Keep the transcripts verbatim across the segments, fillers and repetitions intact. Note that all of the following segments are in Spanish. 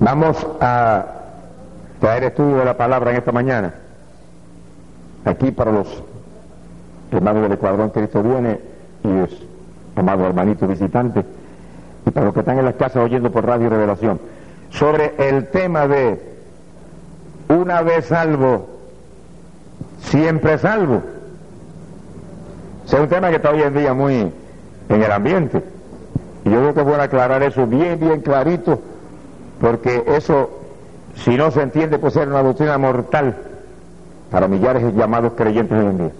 Vamos a traer estudio de la palabra en esta mañana, aquí para los hermanos del Escuadrón Cristo Viene y los amados hermanitos visitantes, y para los que están en las casas oyendo por Radio Revelación, sobre el tema de una vez salvo, siempre salvo. Ese es un tema que está hoy en día muy en el ambiente, y yo creo que es bueno aclarar eso bien, bien clarito, porque eso, si no se entiende, puede ser una doctrina mortal para millares de llamados creyentes hoy en día.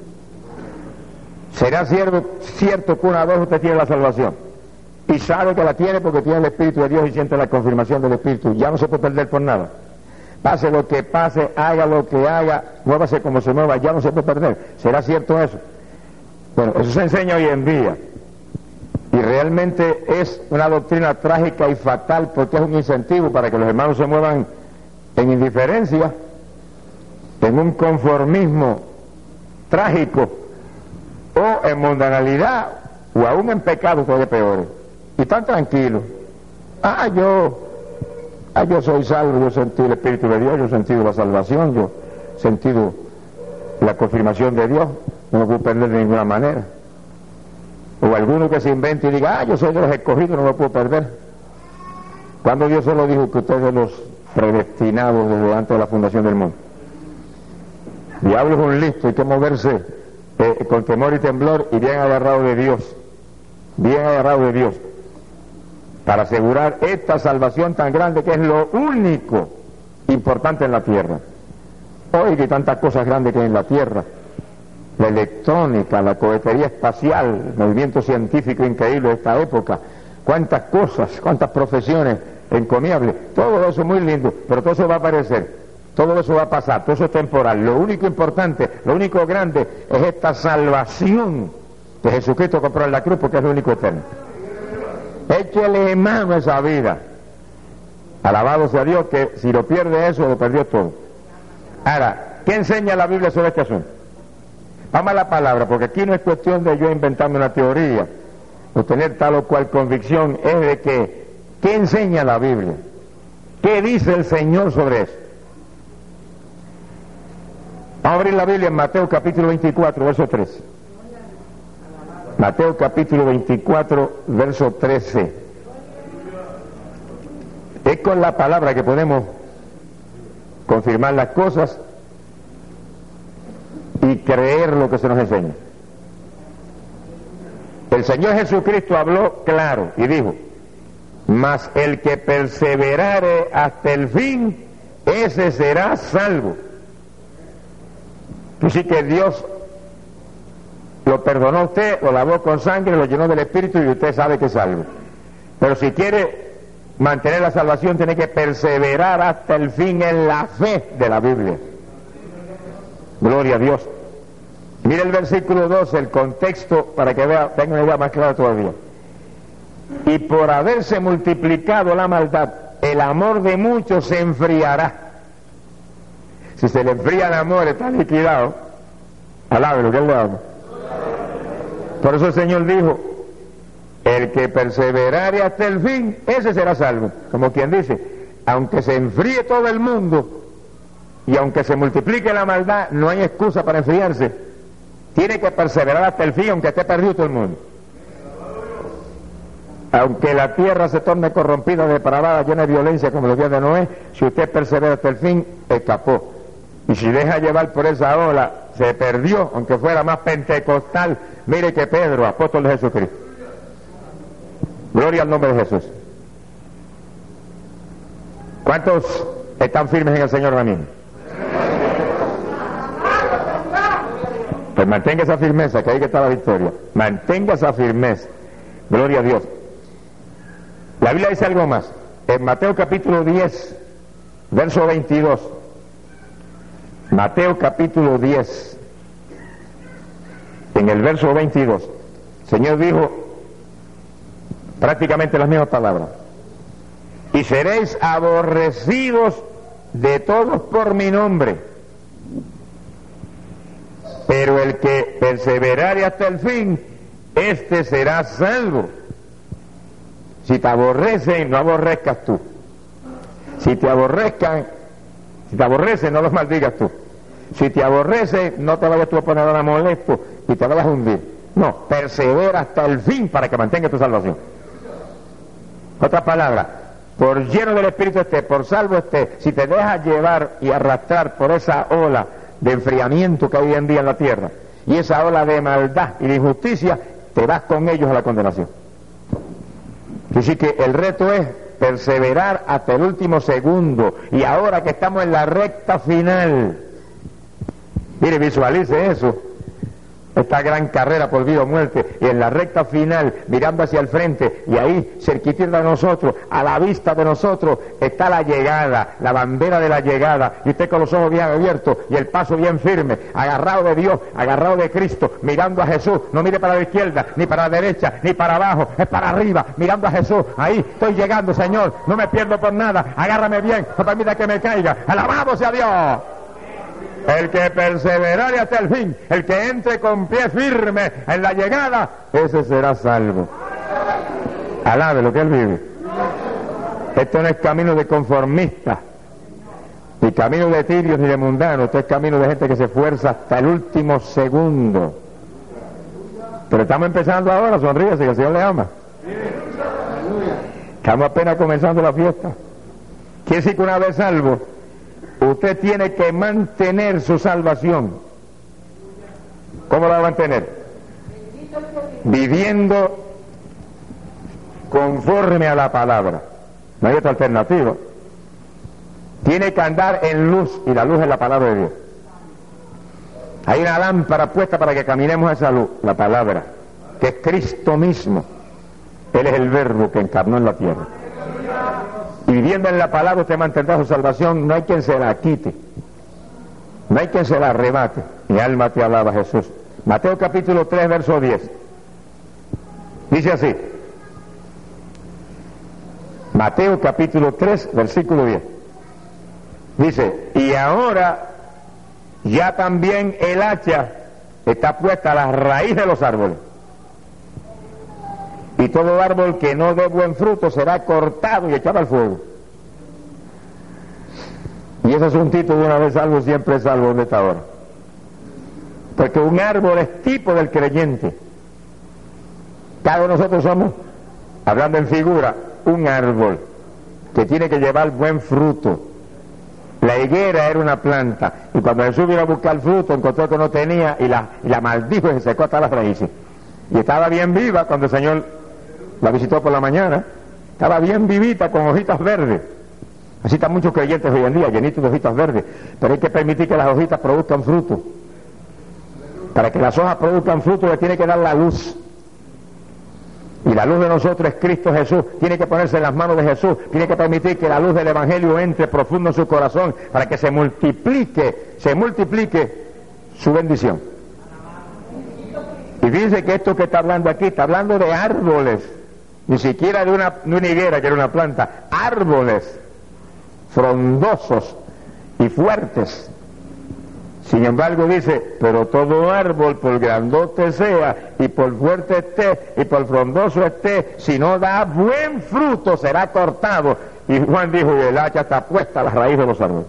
¿Será cierto, cierto que una vez usted tiene la salvación y sabe que la tiene porque tiene el Espíritu de Dios y siente la confirmación del Espíritu? Ya no se puede perder por nada. Pase lo que pase, haga lo que haga, muévase como se mueva, ya no se puede perder. ¿Será cierto eso? Bueno, eso se enseña hoy en día. Y realmente es una doctrina trágica y fatal, porque es un incentivo para que los hermanos se muevan en indiferencia, en un conformismo trágico, o en mundanalidad, o aún en pecado, todavía peor. Y están tranquilos. Ah, yo, ah, yo soy salvo, yo he sentido el Espíritu de Dios, yo he sentido la salvación, yo he sentido la confirmación de Dios, no me puedo perder de ninguna manera. O alguno que se invente y diga, ah, yo soy de los escogidos, no me puedo perder. Cuando Dios solo dijo que ustedes son los predestinados desde antes de la fundación del mundo. Diablo es un listo, hay que moverse eh, con temor y temblor y bien agarrado de Dios, bien agarrado de Dios, para asegurar esta salvación tan grande que es lo único importante en la tierra. Hoy hay tantas cosas grandes que hay en la tierra. La electrónica, la cohetería espacial, el movimiento científico increíble de esta época, cuántas cosas, cuántas profesiones encomiables, todo eso muy lindo, pero todo eso va a aparecer, todo eso va a pasar, todo eso es temporal. Lo único importante, lo único grande es esta salvación que Jesucristo compró en la cruz, porque es lo único eterno. Échele mano a esa vida, alabado sea Dios, que si lo pierde eso, lo perdió todo. Ahora, ¿qué enseña la Biblia sobre este asunto? Vamos a la palabra, porque aquí no es cuestión de yo inventarme una teoría o tener tal o cual convicción, es de que, ¿qué enseña la Biblia? ¿Qué dice el Señor sobre eso? Vamos a abrir la Biblia en Mateo capítulo veinticuatro, verso trece. Mateo capítulo veinticuatro, verso trece. Es con la palabra que podemos confirmar las cosas y creer lo que se nos enseña. El Señor Jesucristo habló claro y dijo, mas el que perseverare hasta el fin, ese será salvo. Así que Dios lo perdonó a usted, lo lavó con sangre, lo llenó del Espíritu y usted sabe que es salvo. Pero si quiere mantener la salvación, tiene que perseverar hasta el fin en la fe de la Biblia. Gloria a Dios. Mire el versículo doce, el contexto, para que vea, tenga una idea más clara todavía. Y por haberse multiplicado la maldad, el amor de muchos se enfriará. Si se le enfría el amor, está liquidado. Alábelo, que él le ama. Por eso el Señor dijo, el que perseverare hasta el fin, ese será salvo. Como quien dice, aunque se enfríe todo el mundo, y aunque se multiplique la maldad, no hay excusa para enfriarse. Tiene que perseverar hasta el fin, aunque esté perdido todo el mundo. Aunque la tierra se torne corrompida, depravada, llena de violencia como los días de Noé, si usted persevera hasta el fin, escapó. Y si deja llevar por esa ola, se perdió, aunque fuera más pentecostal. Mire que Pedro, apóstol de Jesucristo. Gloria al nombre de Jesús. ¿Cuántos están firmes en el Señor ahora mismo? Pues mantenga esa firmeza, que ahí que está la victoria. Mantenga esa firmeza. Gloria a Dios. La Biblia dice algo más. En Mateo capítulo diez, verso veintidós. Mateo capítulo diez, en el verso veintidós. El Señor dijo prácticamente las mismas palabras. Y seréis aborrecidos de todos por mi nombre. Pero el que perseverare hasta el fin, este será salvo. Si te aborrecen, no aborrezcas tú. Si te aborrezcan, si te aborrecen, no los maldigas tú. Si te aborrecen, no te vayas tú a poner a molesto y te vayas a hundir. No, persevera hasta el fin para que mantenga tu salvación. Otra palabra, por lleno del Espíritu esté, por salvo esté, si te dejas llevar y arrastrar por esa ola de enfriamiento que hay hoy en día en la tierra, y esa ola de maldad y de injusticia, te vas con ellos a la condenación. Así que el reto es perseverar hasta el último segundo, y ahora que estamos en la recta final, mire, visualice eso, esta gran carrera por vida o muerte, y en la recta final, mirando hacia el frente, y ahí, cerquita de nosotros, a la vista de nosotros, está la llegada, la bandera de la llegada, y usted con los ojos bien abiertos, y el paso bien firme, agarrado de Dios, agarrado de Cristo, mirando a Jesús, no mire para la izquierda, ni para la derecha, ni para abajo, es para arriba, mirando a Jesús, ahí estoy llegando, Señor, no me pierdo por nada, agárrame bien, no permita que me caiga, alabado sea Dios. El que perseverare hasta el fin, el que entre con pie firme en la llegada, ese será salvo. Alabe lo que él vive. Esto no es camino de conformistas, ni camino de tibios ni de mundanos, esto es camino de gente que se esfuerza hasta el último segundo. Pero estamos empezando ahora, sonríese que el Señor le ama. Estamos apenas comenzando la fiesta. Quiere decir que una vez salvo, usted tiene que mantener su salvación. ¿Cómo la va a mantener? Viviendo conforme a la palabra. No hay otra alternativa. Tiene que andar en luz, y la luz es la palabra de Dios. Hay una lámpara puesta para que caminemos a esa luz, la palabra, que es Cristo mismo. Él es el verbo que encarnó en la tierra. Y viviendo en la palabra usted mantendrá su salvación, no hay quien se la quite, no hay quien se la arrebate. Mi alma te alaba, Jesús. Mateo capítulo tres, verso diez. Dice así. Mateo capítulo tres, versículo diez. Dice, y ahora ya también el hacha está puesta a la raíz de los árboles. Y todo árbol que no dé buen fruto será cortado y echado al fuego. Y ese es un título de una vez salvo, siempre salvo, donde está ahora. Porque un árbol es tipo del creyente. Cada uno de nosotros somos, hablando en figura, un árbol que tiene que llevar buen fruto. La higuera era una planta, y cuando Jesús vino a buscar fruto, encontró que no tenía, y la, y la maldijo y se secó hasta las raíces. Y estaba bien viva cuando el Señor la visitó por la mañana, estaba bien vivita con hojitas verdes. Así están muchos creyentes hoy en día, llenitos de hojitas verdes, pero hay que permitir que las hojitas produzcan fruto. Para que las hojas produzcan fruto le tiene que dar la luz. Y la luz de nosotros es Cristo Jesús, tiene que ponerse en las manos de Jesús, tiene que permitir que la luz del Evangelio entre profundo en su corazón para que se multiplique, se multiplique su bendición. Y dice que esto que está hablando aquí, está hablando de árboles, ni siquiera de una, de una higuera que era una planta, árboles frondosos y fuertes. Sin embargo dice, pero todo árbol, por grandote sea, y por fuerte esté, y por frondoso esté, si no da buen fruto, será cortado. Y Juan dijo, y el hacha está puesta a la raíz de los árboles.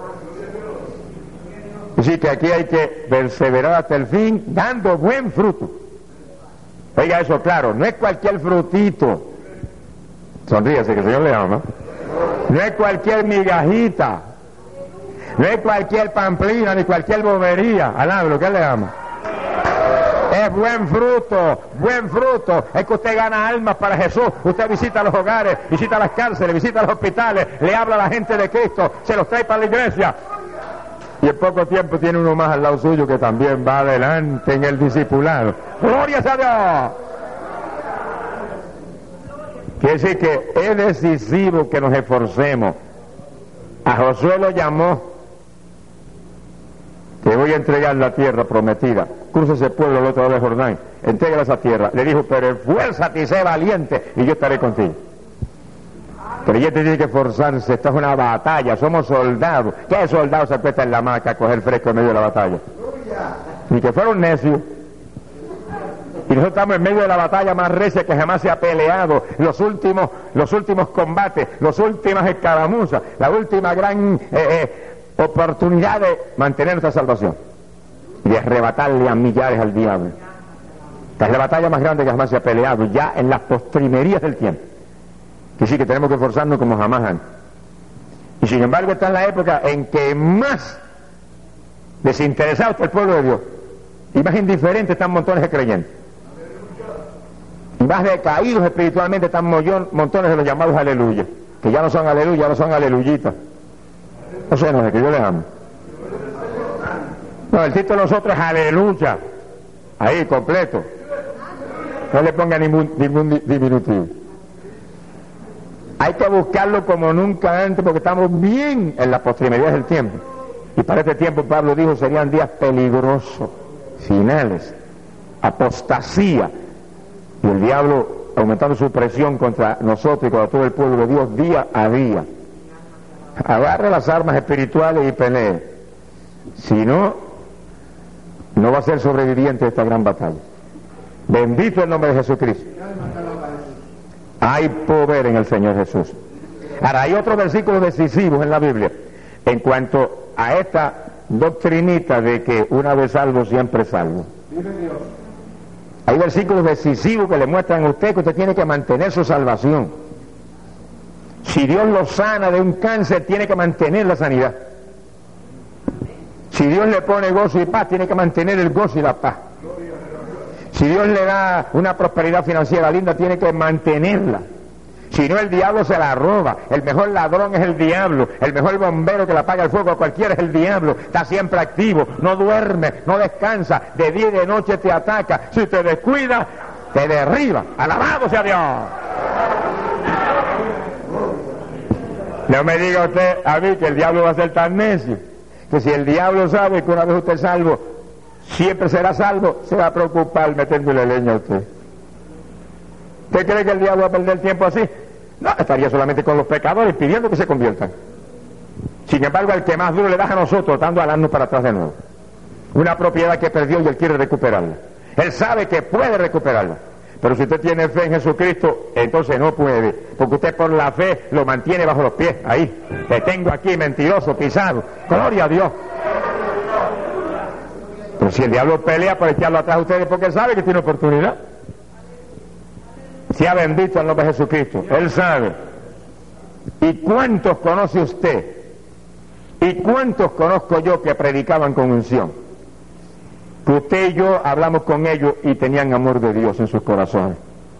Así que aquí hay que perseverar hasta el fin, dando buen fruto. Oiga eso claro, no es cualquier frutito. Sonríase que el Señor le ama. No es cualquier migajita. No es cualquier pamplina ni cualquier bobería. Alá, lo que él le ama. Es buen fruto, buen fruto. Es que usted gana almas para Jesús. Usted visita los hogares, visita las cárceles, visita los hospitales, le habla a la gente de Cristo, se los trae para la iglesia. Y en poco tiempo tiene uno más al lado suyo que también va adelante en el discipulado. ¡Gloria a Dios! Quiere decir que es decisivo que nos esforcemos. A Josué lo llamó, te voy a entregar la tierra prometida. Cruza ese pueblo al otro lado del Jordán, entrega esa tierra. Le dijo, pero esfuérzate y sé valiente y yo estaré contigo. Creyente tiene que esforzarse, esto es una batalla, somos soldados. ¿Qué soldado se acuesta en la hamaca a coger fresco en medio de la batalla? Ni que fuera un necio. Y nosotros estamos en medio de la batalla más recia que jamás se ha peleado, los últimos, los últimos combates, las últimas escaramuzas, la última gran eh, eh, oportunidad de mantener nuestra salvación y de arrebatarle a millares al diablo. Esta es la batalla más grande que jamás se ha peleado, ya en las postrimerías del tiempo. Que sí que tenemos que esforzarnos como jamás antes. Y sin embargo está en la época en que más desinteresado está el pueblo de Dios y más indiferente están montones de creyentes y más decaídos espiritualmente están montones de los llamados aleluya, que ya no son aleluya, no son aleluyitas. No sé, no sé, que yo les amo. No, el título de nosotros es aleluya, ahí completo, no le ponga ningún, ningún diminutivo. Hay que buscarlo como nunca antes porque estamos bien en las postrimerías del tiempo. Y para este tiempo, Pablo dijo, serían días peligrosos, finales, apostasía. Y el diablo aumentando su presión contra nosotros y contra todo el pueblo de Dios día a día. Agarre las armas espirituales y pelee. Si no, no va a ser sobreviviente de esta gran batalla. Bendito el nombre de Jesucristo. Hay poder en el Señor Jesús. Ahora, hay otros versículos decisivos en la Biblia en cuanto a esta doctrinita de que una vez salvo, siempre salvo. Hay versículos decisivos que le muestran a usted que usted tiene que mantener su salvación. Si Dios lo sana de un cáncer, tiene que mantener la sanidad. Si Dios le pone gozo y paz, tiene que mantener el gozo y la paz. Si Dios le da una prosperidad financiera linda, tiene que mantenerla. Si no, el diablo se la roba. El mejor ladrón es el diablo. El mejor bombero que le apaga el fuego a cualquiera es el diablo. Está siempre activo, no duerme, no descansa. De día y de noche te ataca. Si te descuida, te derriba. ¡Alabado sea Dios! No me diga usted a mí que el diablo va a ser tan necio. Que si el diablo sabe que una vez usted es salvo, siempre será salvo, se va a preocupar metiéndole leña a usted. ¿Usted cree que el diablo va a perder el tiempo así? No, estaría solamente con los pecadores pidiendo que se conviertan. Sin embargo, el que más duro le da a nosotros, dando al asno para atrás de nuevo. Una propiedad que perdió y él quiere recuperarla. Él sabe que puede recuperarla. Pero si usted tiene fe en Jesucristo, entonces no puede, porque usted por la fe lo mantiene bajo los pies. Ahí, te tengo aquí mentiroso, pisado. Gloria a Dios. Pero si el diablo pelea por echarlo atrás a ustedes, porque él sabe que tiene oportunidad. Sea bendito el nombre de Jesucristo. Él sabe. ¿Y cuántos conoce usted? ¿Y cuántos conozco yo que predicaban con unción? Que usted y yo hablamos con ellos y tenían amor de Dios en sus corazones.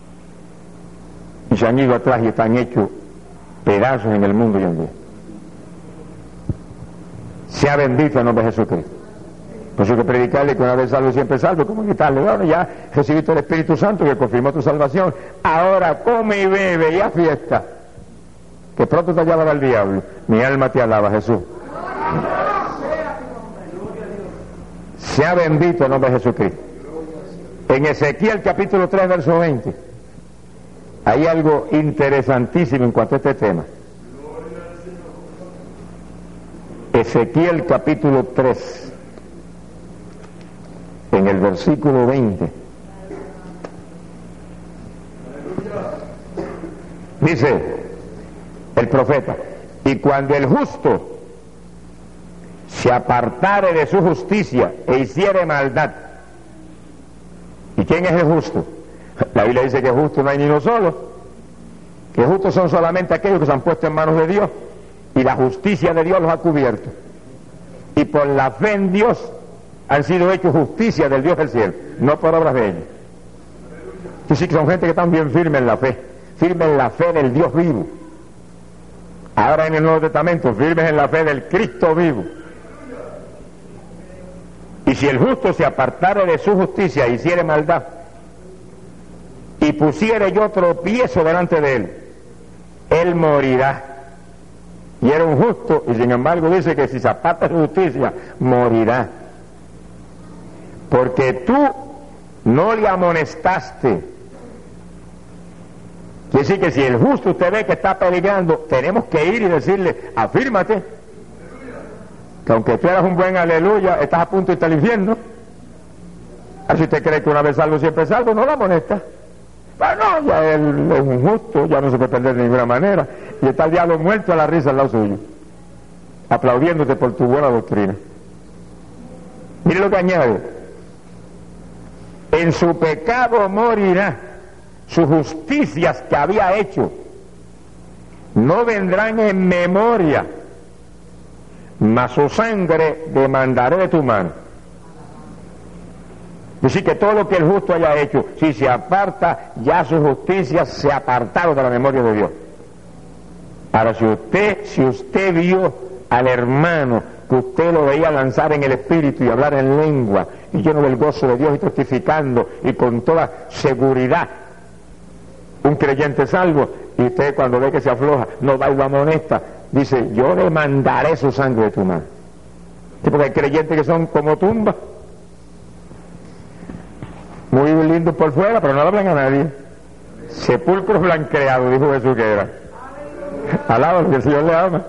Y se han ido atrás y están hechos pedazos en el mundo hoy en día. Sea bendito el nombre de Jesucristo. Por eso hay que predicarle que una vez salvo siempre salvo, como quitarle, bueno, ya recibiste el Espíritu Santo que confirmó tu salvación, ahora come y bebe y haz fiesta, que pronto te llevará el diablo. Mi alma te alaba, Jesús. Sea bendito el nombre de Jesucristo. En Ezequiel capítulo tres, verso veinte, hay algo interesantísimo en cuanto a este tema. Ezequiel capítulo tres, en el versículo veinte, dice el profeta: y cuando el justo se apartare de su justicia e hiciere maldad. ¿Y quién es el justo? La Biblia dice que justo no hay ni uno solo, que justos son solamente aquellos que se han puesto en manos de Dios y la justicia de Dios los ha cubierto, y por la fe en Dios han sido hechos justicia del Dios del cielo, no por obras de ellos. Y sí que son gente que están bien firmes en la fe, firmes en la fe del Dios vivo. Ahora en el Nuevo Testamento, firmes en la fe del Cristo vivo. Y si el justo se apartare de su justicia e hiciere maldad, y pusiere yo tropiezo delante de él, él morirá. Y era un justo, y sin embargo dice que si se aparta de su justicia, morirá. Porque tú no le amonestaste. Quiere decir que si el justo usted ve que está peligrando, tenemos que ir y decirle: afírmate, que aunque tú eras un buen aleluya, estás a punto de irte al infierno. Ah, si usted cree que una vez salvo siempre salvo, no la amonesta. Bueno, ya él es un justo, ya no se puede perder de ninguna manera. Y está el diablo muerto a la risa al lado suyo, aplaudiéndote por tu buena doctrina. Mire lo que añade: en su pecado morirá, sus justicias que había hecho no vendrán en memoria, mas su sangre demandaré de tu mano. Es decir, que todo lo que el justo haya hecho, si se aparta, ya sus justicias se apartaron de la memoria de Dios. Ahora, si usted, si usted vio al hermano que usted lo veía lanzar en el espíritu y hablar en lengua, y lleno del gozo de Dios y testificando, y con toda seguridad, un creyente salvo, y usted cuando ve que se afloja, no va y lo amonesta, dice: yo le mandaré su sangre de tu mano. Sí, porque hay creyentes que son como tumbas, muy lindos por fuera, pero no hablan a nadie. Sepulcros blanqueados, dijo Jesús que era. Alaba, que el Señor le ama.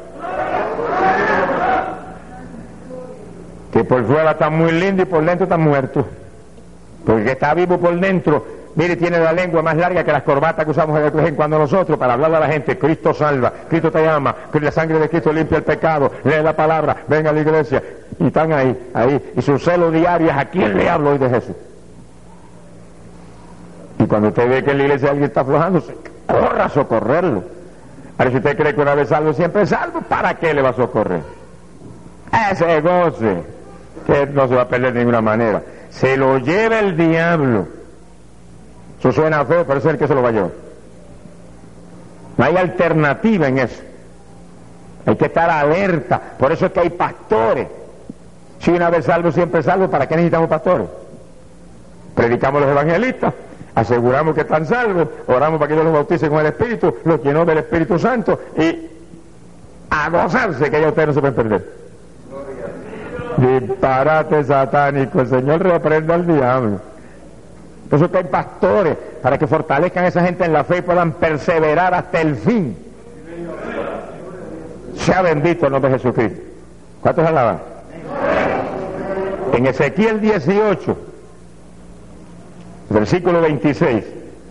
Que por fuera está muy lindo y por dentro está muerto. Porque el que está vivo por dentro, mire, tiene la lengua más larga que las corbatas que usamos de vez en cuando nosotros para hablarle a la gente: Cristo salva, Cristo te llama, que la sangre de Cristo limpia el pecado, lee la palabra, venga a la iglesia. Y están ahí, ahí, y su celo diario es: ¿a quién le hablo hoy de Jesús? Y cuando usted ve que en la iglesia alguien está aflojando, corra a socorrerlo. Ahora, si usted cree que una vez salvo siempre es salvo, ¿para qué le va a socorrer? Ese goce, que no se va a perder de ninguna manera. Se lo lleva el diablo. Eso suena feo, pero es el que se lo va a llevar. No hay alternativa en eso. Hay que estar alerta. Por eso es que hay pastores. Si una vez salvo siempre salvo, ¿para qué necesitamos pastores? Predicamos los evangelistas, aseguramos que están salvos, oramos para que Dios los bautice con el Espíritu, los llenó del Espíritu Santo, y a gozarse, que ya ustedes no se pueden perder. Disparate satánico, el Señor reprenda al diablo. Por eso que hay pastores, para que fortalezcan a esa gente en la fe y puedan perseverar hasta el fin. Sea bendito el nombre de Jesucristo. ¿Cuántos alaban? En Ezequiel dieciocho, versículo veintiséis.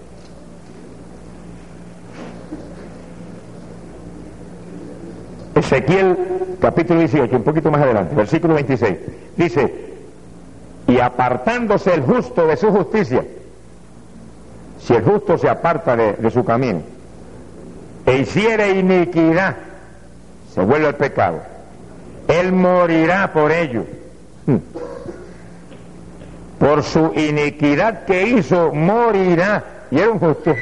Ezequiel capítulo dieciocho, un poquito más adelante, versículo veintiséis. Dice: y apartándose el justo de su justicia, si el justo se aparta de, de su camino, e hiciere iniquidad, se vuelve al pecado, él morirá por ello. Hmm. Por su iniquidad que hizo, morirá. Y era un justo.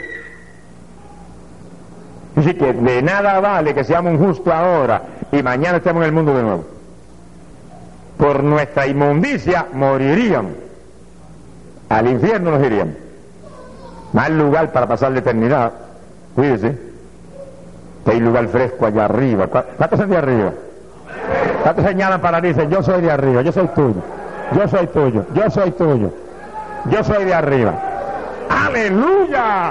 Así que de nada vale que seamos un justo ahora y mañana estemos en el mundo de nuevo. Por nuestra inmundicia moriríamos. Al infierno nos iríamos. Mal lugar para pasar la eternidad. Cuídese. Hay lugar fresco allá arriba. ¿Cuántos son de arriba? ¿Cuántos señalan para dicen: yo soy de arriba, yo soy tuyo? Yo soy tuyo, yo soy tuyo, yo soy de arriba. ¡Aleluya!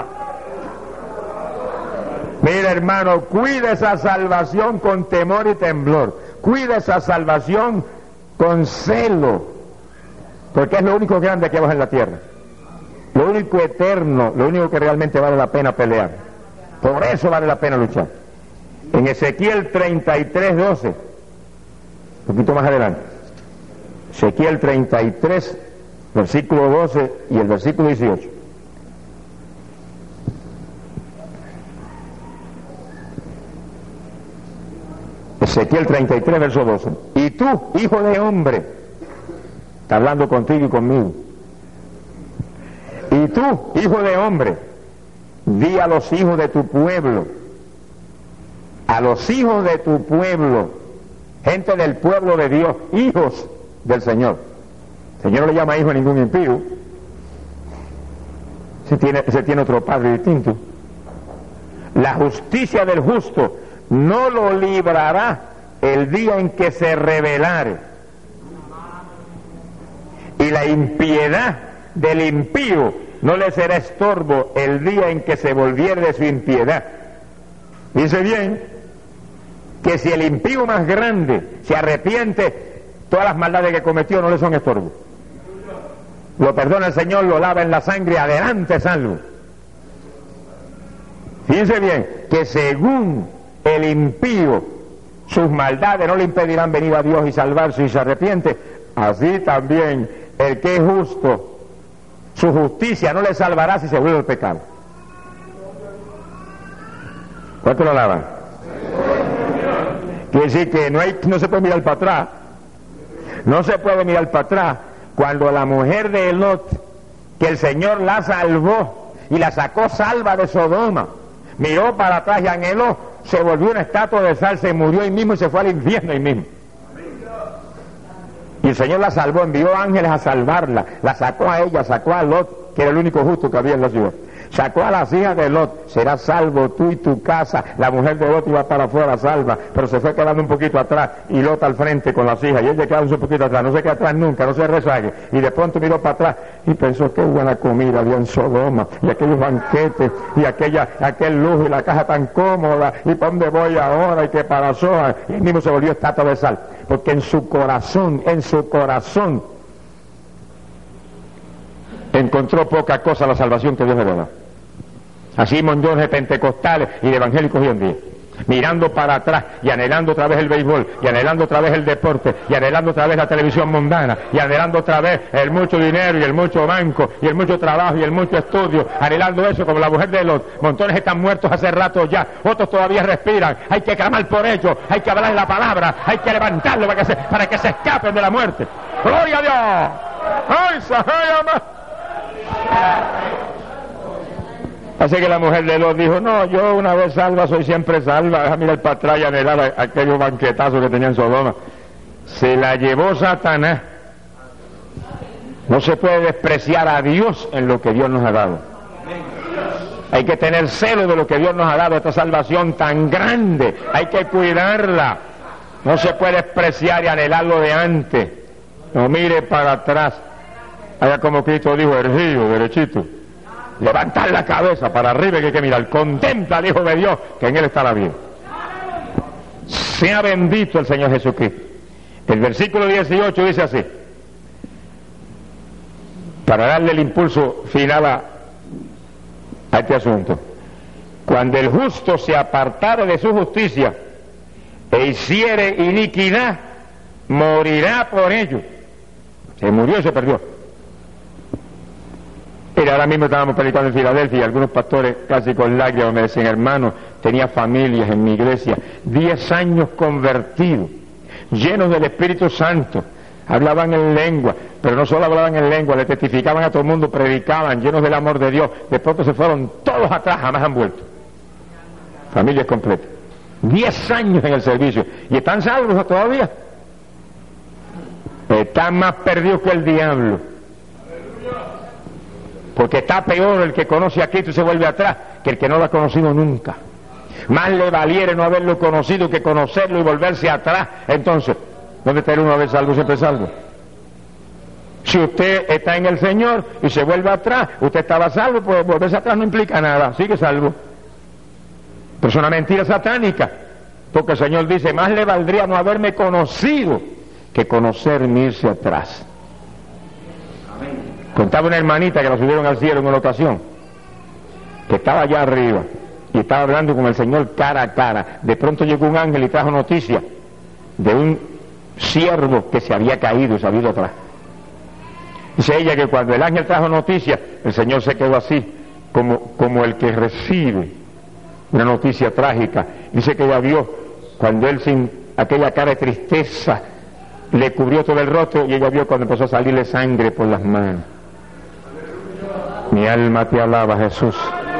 Mira, hermano, cuida esa salvación con temor y temblor. Cuida esa salvación con celo, porque es lo único grande que baja en la tierra, lo único eterno, lo único que realmente vale la pena pelear. Por eso vale la pena luchar. En Ezequiel treinta y tres, doce, un poquito más adelante, Ezequiel treinta y tres, versículo doce y el versículo dieciocho. Ezequiel treinta y tres, verso doce. Y tú, hijo de hombre, está hablando contigo y conmigo, y tú, hijo de hombre, di a los hijos de tu pueblo, a los hijos de tu pueblo, gente del pueblo de Dios, hijos del Señor. El Señor no le llama hijo a ningún impío. Se tiene, se tiene otro padre distinto. La justicia del justo no lo librará el día en que se rebelare, y la impiedad del impío no le será estorbo el día en que se volviere de su impiedad. Dice bien que si el impío más grande se arrepiente, todas las maldades que cometió no le son estorbo. lo perdona el Señor, lo lava en la sangre, adelante, salvo. Fíjense bien, que según el impío, sus maldades no le impedirán venir a Dios y salvarse y se arrepiente, así también el que es justo, su justicia no le salvará si se vuelve al pecado. ¿Cuánto lo alaban? Quiere decir que no, hay, no se puede mirar para atrás. No se puede mirar para atrás cuando la mujer de Lot, que el Señor la salvó y la sacó salva de Sodoma, miró para atrás y anheló, se volvió una estatua de sal, se murió ahí mismo y se fue al infierno ahí mismo. Y el Señor la salvó, envió ángeles a salvarla, la sacó a ella, sacó a Lot, que era el único justo que había en la ciudad. Sacó a las hijas de Lot, será salvo tú y tu casa. La mujer de Lot iba para afuera salva, pero se fue quedando un poquito atrás y Lot al frente con las hijas, y ella quedó un poquito atrás, no se queda atrás nunca, no se rezague. Y de pronto miró para atrás y pensó, qué buena comida había en Sodoma, y aquellos banquetes, y aquella, aquel lujo, y la caja tan cómoda, y para dónde voy ahora, y qué pasó. Y él mismo se volvió estatua de sal, porque en su corazón, en su corazón, encontró poca cosa la salvación que Dios le da. Así montones de pentecostales y de evangélicos hoy en día, mirando para atrás y anhelando otra vez el béisbol, y anhelando otra vez el deporte, y anhelando otra vez la televisión mundana, y anhelando otra vez el mucho dinero y el mucho banco y el mucho trabajo y el mucho estudio, anhelando eso como la mujer de los montones están muertos hace rato ya, otros todavía respiran, hay que clamar por ellos, hay que hablar la palabra, hay que levantarlo para que se, para que se escapen de la muerte. ¡Gloria a Dios! ¡Ay, Sahayama! Así que la mujer de Lot dijo, no, yo una vez salva soy siempre salva, deja mirar para atrás y anhelar a, a aquellos banquetazos que tenían Sodoma. Se la llevó Satanás. No se puede despreciar a Dios en lo que Dios nos ha dado. Hay que tener celo de lo que Dios nos ha dado, esta salvación tan grande, hay que cuidarla. No se puede despreciar y anhelar lo de antes. No mire para atrás. Haga como Cristo dijo, erguido, derechito. Levantar la cabeza para arriba, que hay que mirar. Contempla al Hijo de Dios, que en Él estará bien. Sea bendito el Señor Jesucristo. El versículo dieciocho dice así, para darle el impulso final a, a este asunto. Cuando el justo se apartare de su justicia e hiciere iniquidad, morirá por ello. Se murió y se perdió. Mira, ahora mismo estábamos predicando en Filadelfia y algunos pastores casi con lágrimas me decían, hermano, tenía familias en mi iglesia, diez años convertidos, llenos del Espíritu Santo, hablaban en lengua, pero no solo hablaban en lengua, le testificaban a todo el mundo, predicaban, llenos del amor de Dios, de pronto se fueron todos atrás, jamás han vuelto. Familias completas. Diez años en el servicio, y están salvos todavía. Están más perdidos que el diablo. Porque está peor el que conoce a Cristo y se vuelve atrás que el que no lo ha conocido nunca. Más le valiere no haberlo conocido que conocerlo y volverse atrás. Entonces, ¿dónde está el uno a vez salvo, siempre salvo? Si usted está en el Señor y se vuelve atrás, usted estaba salvo, pues volverse atrás no implica nada, sigue salvo. Pero es una mentira satánica, porque el Señor dice, más le valdría no haberme conocido que conocerme, irse atrás. Contaba una hermanita que la subieron al cielo en una ocasión, que estaba allá arriba y estaba hablando con el Señor cara a cara. De pronto llegó un ángel y trajo noticia de un siervo que se había caído y se había ido atrás. Dice ella que cuando el ángel trajo noticia, el Señor se quedó así, como, como el que recibe una noticia trágica. Dice que ella vio cuando él, sin aquella cara de tristeza, le cubrió todo el rostro, y ella vio cuando empezó a salirle sangre por las manos. Mi alma te alaba, Jesús.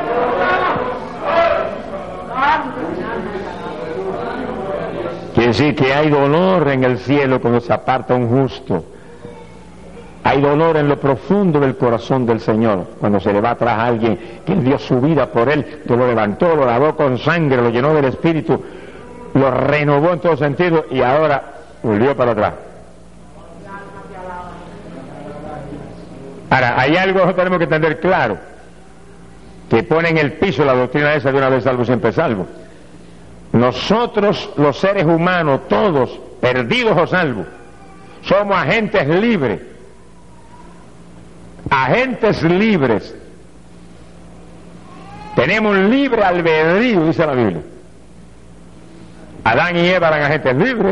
Quiere decir que hay dolor en el cielo cuando se aparta un justo. Hay dolor en lo profundo del corazón del Señor cuando se le va atrás a alguien que Él dio su vida por Él, que lo levantó, lo lavó con sangre, lo llenó del Espíritu, lo renovó en todo sentido y ahora volvió para atrás. Ahora, hay algo que tenemos que entender claro, que pone en el piso la doctrina esa de una vez salvo, siempre salvo. Nosotros, los seres humanos, todos, perdidos o salvos, somos agentes libres agentes libres. Tenemos un libre albedrío, dice la Biblia. Adán y Eva eran agentes libres.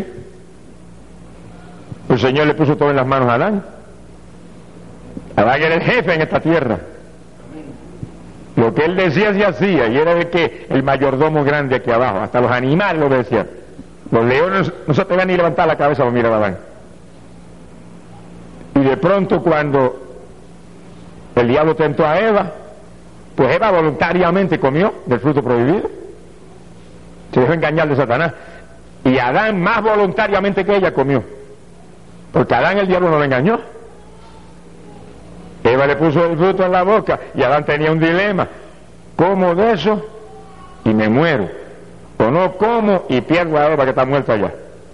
El Señor le puso todo en las manos a Adán. Adán era el jefe en esta tierra. Lo que él decía se hacía, y era el que el mayordomo grande aquí abajo. Hasta los animales lo decían. Los leones no se atrevían ni levantar la cabeza para mirar a Adán. Y de pronto, cuando el diablo tentó a Eva, pues Eva voluntariamente comió del fruto prohibido. Se dejó engañar de Satanás. Y Adán más voluntariamente que ella comió. Porque a Adán el diablo no le engañó. Eva le puso el fruto en la boca y Adán tenía un dilema: como de eso y me muero, o no como y pierdo a Eva que está muerta allá.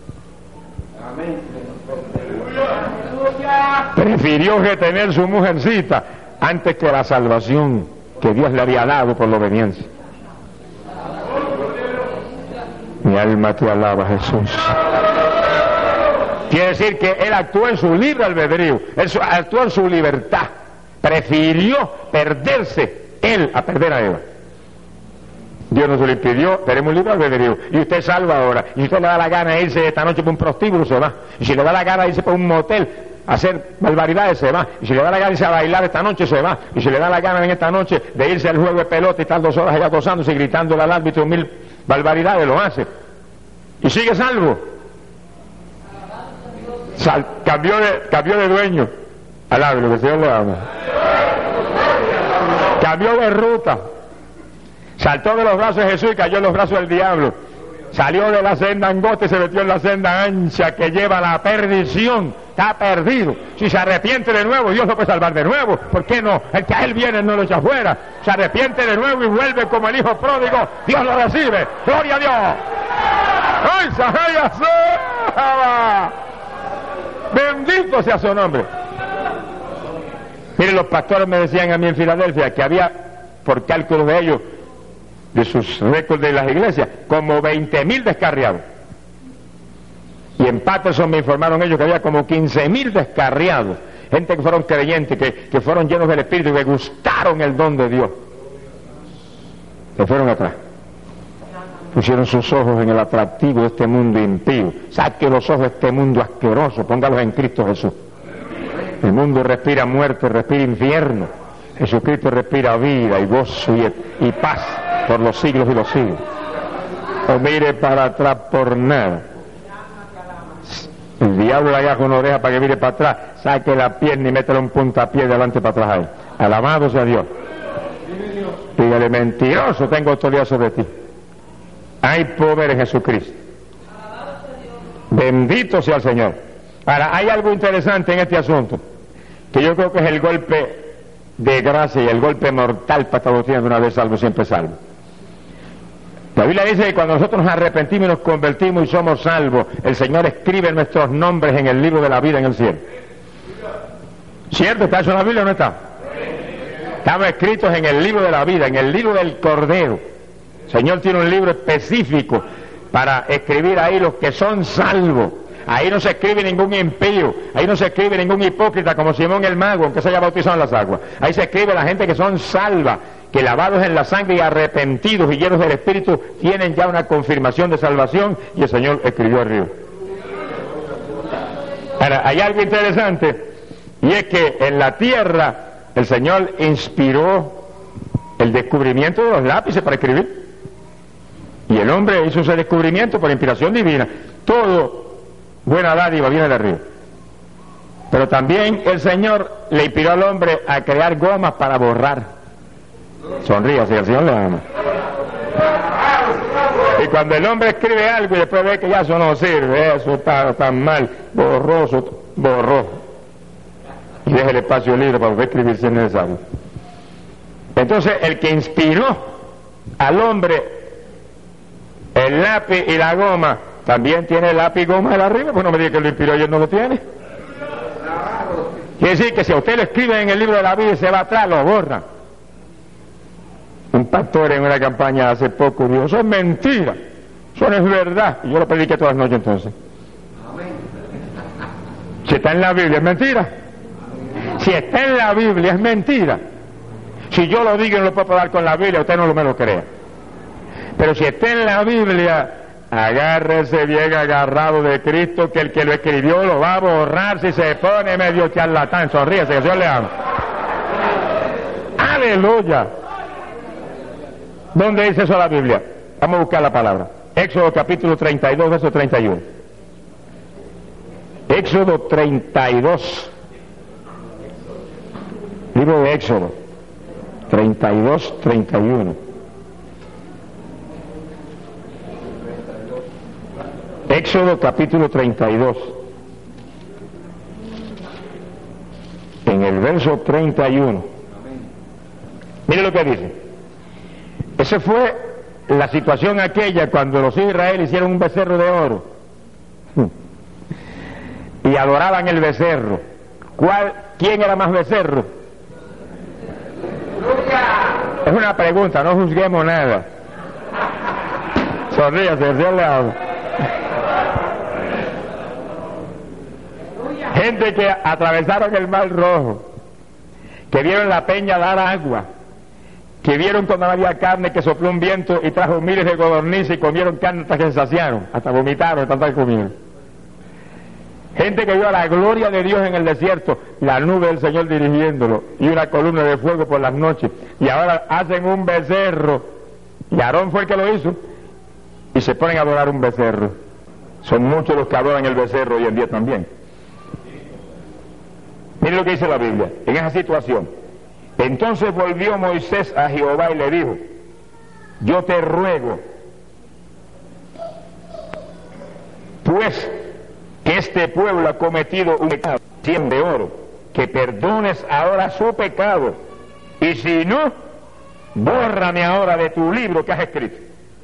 Prefirió retener su mujercita antes que la salvación que Dios le había dado por la obediencia. Mi alma te alaba, Jesús. Quiere decir que él actuó en su libre albedrío, él actuó en su libertad. Prefirió perderse él a perder a Eva. Dios no se lo impidió, tenemos un libre albedrío. Y usted es salvo ahora. Y si usted le da la gana de irse esta noche por un prostíbulo, se va. Y si le da la gana de irse por un motel a hacer barbaridades, se va. Y si le da la gana de irse a bailar esta noche, se va. Y si le da la gana en esta noche de irse al juego de pelota y estar dos horas allá gozándose y gritándole al árbitro mil barbaridades, lo hace. Y sigue salvo. Sal, cambió, de, cambió de dueño. Alabe, lo que el Señor le ama. Cambió de ruta. Saltó de los brazos de Jesús y cayó en los brazos del diablo. Salió de la senda angosta y se metió en la senda ancha que lleva a la perdición. Está perdido. Si se arrepiente de nuevo, Dios lo puede salvar de nuevo. ¿Por qué no? El que a él viene no lo echa fuera. Se arrepiente de nuevo y vuelve como el hijo pródigo. Dios lo recibe. ¡Gloria a Dios! ¡Ay, Sahaya Saba! Bendito sea su nombre. Miren, los pastores me decían a mí en Filadelfia que había, por cálculos de ellos, de sus récords de las iglesias, como veinte mil descarriados. Y en Patterson me informaron ellos que había como quince mil descarriados, gente que fueron creyentes, que, que fueron llenos del Espíritu y que gustaron el don de Dios. Se fueron atrás. Pusieron sus ojos en el atractivo de este mundo impío. Saque los ojos de este mundo asqueroso, póngalos en Cristo Jesús. El mundo respira muerte, respira infierno. Jesucristo respira vida y gozo y, y paz por los siglos y los siglos. O mire para atrás por nada. El diablo le agarra una oreja para que mire para atrás, saque la pierna y métele un puntapié delante para atrás ahí. Alabado sea Dios. Dígale: mentiroso, tengo autoridad sobre ti. Hay poder en Jesucristo. Bendito sea el Señor. Ahora, hay algo interesante en este asunto, que yo creo que es el golpe de gracia y el golpe mortal para esta doctrina de una vez salvo, siempre salvo. La Biblia dice que cuando nosotros nos arrepentimos y nos convertimos y somos salvos, el Señor escribe nuestros nombres en el libro de la vida en el cielo. ¿Cierto? ¿Está eso en la Biblia o no está? Estamos escritos en el libro de la vida, en el libro del Cordero. El Señor tiene un libro específico para escribir ahí los que son salvos. Ahí no se escribe ningún impío, ahí no se escribe ningún hipócrita como Simón el Mago, aunque se haya bautizado en las aguas. Ahí se escribe la gente que son salvas, que lavados en la sangre y arrepentidos y llenos del Espíritu tienen ya una confirmación de salvación, y el Señor escribió arriba. Ahora, hay algo interesante, y es que en la tierra el Señor inspiró el descubrimiento de los lápices para escribir, y el hombre hizo ese descubrimiento por inspiración divina. Todo buena dádiva viene de arriba. Pero también el Señor le inspiró al hombre a crear gomas para borrar. Sonríe, si el Señor le ama. Y cuando el hombre escribe algo y después ve que ya eso no sirve, eso está tan mal, borroso, borró. Y deja el espacio libre para poder escribir si es necesario. Entonces, el que inspiró al hombre el lápiz y la goma, también tiene el lápiz y goma de arriba, pues no me diga que lo inspiró y él no lo tiene. Quiere decir que si a usted lo escribe en el libro de la vida y se va atrás, lo borra. Un pastor en una campaña hace poco dijo: eso es mentira, eso no es verdad. Y yo lo prediqué todas las noches entonces. Si está en la Biblia, ¿es mentira? Si está en la Biblia es mentira. Si yo lo digo y no lo puedo probar con la Biblia, usted no me lo crea. Pero si está en la Biblia, agárrese bien agarrado de Cristo, que el que lo escribió lo va a borrar si se pone medio charlatán. Sonríese, que Dios le ama. ¡Aleluya! ¿Dónde dice eso la Biblia? Vamos a buscar la palabra. Éxodo capítulo treinta y dos, verso treinta y uno. Éxodo treinta y dos. Libro de Éxodo treinta y dos, treinta y uno. Éxodo capítulo treinta y dos. En el verso treinta y uno. Mire lo que dice. Esa fue la situación aquella cuando los hijos de Israel hicieron un becerro de oro y adoraban el becerro. ¿Cuál, ¿Quién era más becerro? Es una pregunta, no juzguemos nada. Sonríase, Dios le habla. Gente que atravesaron el Mar Rojo, que vieron la peña dar agua, que vieron cuando no había carne, que sopló un viento y trajo miles de codornices y comieron carne hasta que se saciaron, hasta vomitaron, tanta que comieron. Gente que vio la gloria de Dios en el desierto, la nube del Señor dirigiéndolo y una columna de fuego por las noches, y ahora hacen un becerro, y Aarón fue el que lo hizo, y se ponen a adorar un becerro. Son muchos los que adoran el becerro hoy en día también. Miren lo que dice la Biblia, en esa situación. Entonces volvió Moisés a Jehová y le dijo: yo te ruego, pues que este pueblo ha cometido un pecado cien de oro, que perdones ahora su pecado, y si no, bórrame ahora de tu libro que has escrito.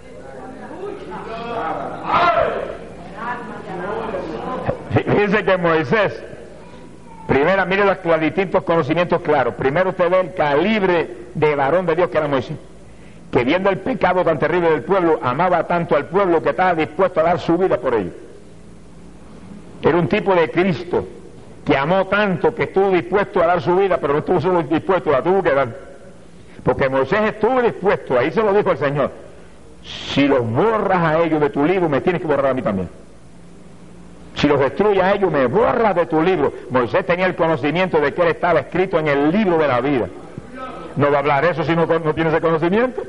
Dice que Moisés, primero, mire los, los distintos conocimientos claros. Primero usted ve el calibre de varón de Dios que era Moisés, que viendo el pecado tan terrible del pueblo, amaba tanto al pueblo que estaba dispuesto a dar su vida por ello. Era un tipo de Cristo que amó tanto que estuvo dispuesto a dar su vida, pero no estuvo solo dispuesto, la tuvo que dar. Porque Moisés estuvo dispuesto, ahí se lo dijo el Señor: si los borras a ellos de tu libro, me tienes que borrar a mí también. Si los destruyes a ellos, me borras de tu libro. Moisés tenía el conocimiento de que él estaba escrito en el libro de la vida. No va a hablar eso si no, no tiene ese conocimiento.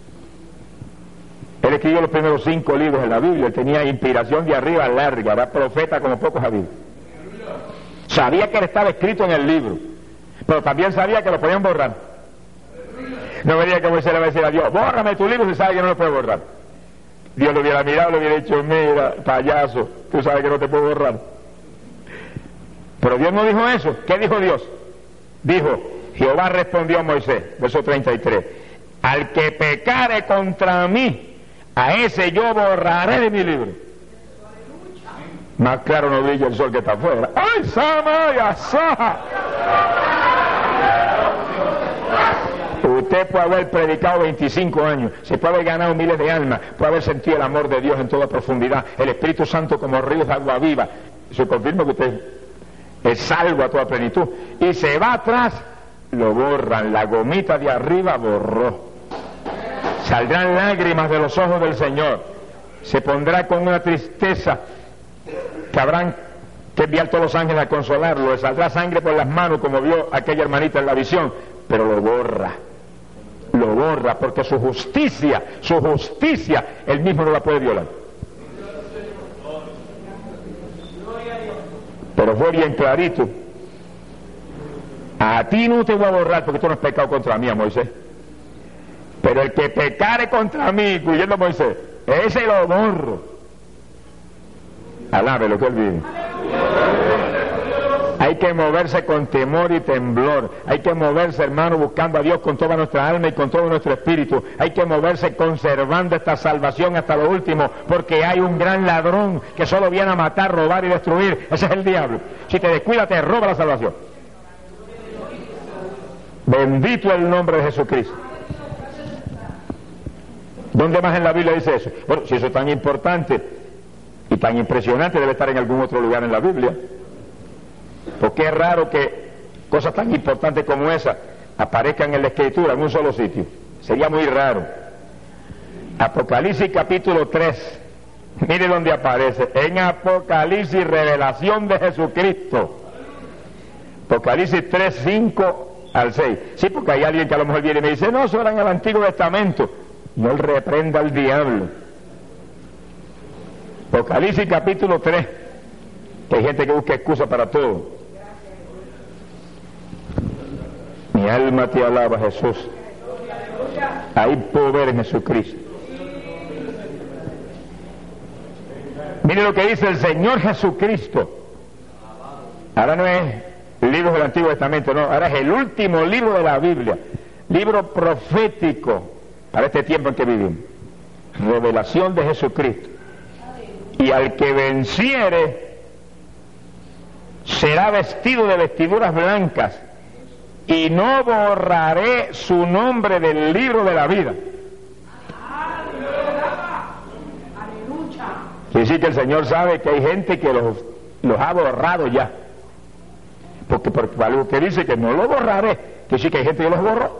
Él escribió los primeros cinco libros de la Biblia. Él tenía inspiración de arriba larga, era profeta como pocos había. Sabía que él estaba escrito en el libro, pero también sabía que lo podían borrar. No venía que Moisés le va a decir a Dios: bórrame tu libro si sabe que no lo puede borrar. Dios lo hubiera mirado, le hubiera dicho: mira, payaso, tú sabes que no te puedo borrar. Pero Dios no dijo eso. ¿Qué dijo Dios? Dijo: Jehová respondió a Moisés, verso treinta y tres: al que pecare contra mí, a ese yo borraré de mi libro. Más claro no brilla el sol que está afuera. ¡Ay, Samaya, Saja! Usted puede haber predicado veinticinco años, se puede haber ganado miles de almas, puede haber sentido el amor de Dios en toda profundidad, el Espíritu Santo como ríos de agua viva. Eso confirma que usted es salvo a toda plenitud. Y se va atrás, lo borran, la gomita de arriba borró. Saldrán lágrimas de los ojos del Señor, se pondrá con una tristeza que habrán que enviar todos los ángeles a consolarlo, le saldrá sangre por las manos como vio aquella hermanita en la visión, pero lo borra, lo borra, porque su justicia, su justicia, él mismo no la puede violar. Pero fue bien clarito: a ti no te voy a borrar porque tú no has pecado contra mí, a Moisés. Pero el que pecare contra mí, incluyendo a Moisés, ese lo borro. Alabe lo que él vive. Hay que moverse con temor y temblor. Hay que moverse, hermano, buscando a Dios con toda nuestra alma y con todo nuestro espíritu. Hay que moverse conservando esta salvación hasta lo último, porque hay un gran ladrón que solo viene a matar, robar y destruir. Ese es el diablo. Si te descuidas, te roba la salvación. Bendito el nombre de Jesucristo. ¿Dónde más en la Biblia dice eso? Bueno, si eso es tan importante y tan impresionante, debe estar en algún otro lugar en la Biblia. Porque es raro que cosas tan importantes como esa aparezcan en la Escritura en un solo sitio. Sería muy raro. Apocalipsis capítulo tres, mire dónde aparece. En Apocalipsis, revelación de Jesucristo. Apocalipsis tres, cinco al seis. Sí, porque hay alguien que a lo mejor viene y me dice, no, eso era en el Antiguo Testamento. No, él reprenda al diablo. Apocalipsis capítulo tres, que hay gente que busca excusa para todo. Mi alma te alaba, Jesús. Hay poder en Jesucristo. Mire lo que dice el Señor Jesucristo. Ahora no es libros del Antiguo Testamento, no, ahora es el último libro de la Biblia, libro profético para este tiempo en que vivimos. Revelación de Jesucristo. Y al que venciere será vestido de vestiduras blancas, y no borraré su nombre del libro de la vida. Quiere decir que el Señor sabe que hay gente que los, los ha borrado ya. Porque por algo que dice que no lo borraré, quiere decir que hay gente que los borró.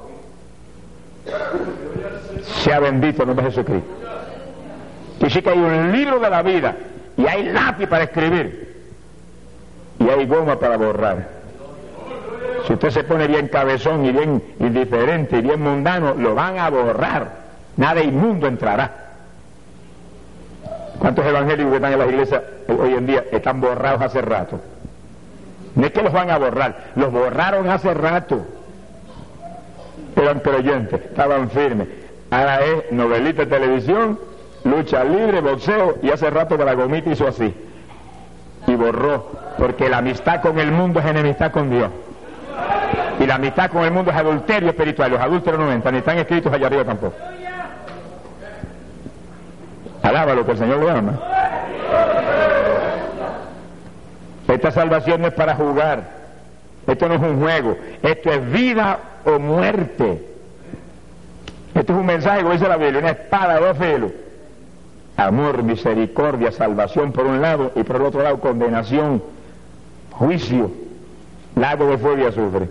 Sea bendito el nombre de Jesucristo. Quiere decir que hay un libro de la vida, y hay lápiz para escribir, y hay goma para borrar. Si usted se pone bien cabezón y bien indiferente y bien mundano, lo van a borrar. Nada inmundo entrará. ¿Cuántos evangélicos que están en las iglesias hoy en día están borrados hace rato? No es que los van a borrar, los borraron hace rato. Eran creyentes, estaban firmes. Ahora es novelita de televisión, lucha libre, boxeo, y hace rato que la gomita hizo así y borró, porque la amistad con el mundo es enemistad con Dios, y la amistad con el mundo es adulterio espiritual. Los adúlteros no entran, ni están escritos allá arriba tampoco. Alábalo, que el Señor lo ama. Esta salvación no es para jugar, esto no es un juego, esto es vida o muerte. Esto es un mensaje, como dice la Biblia, una espada de dos filos. Amor, misericordia, salvación por un lado, y por el otro lado condenación, juicio, lago de fuego y azufre.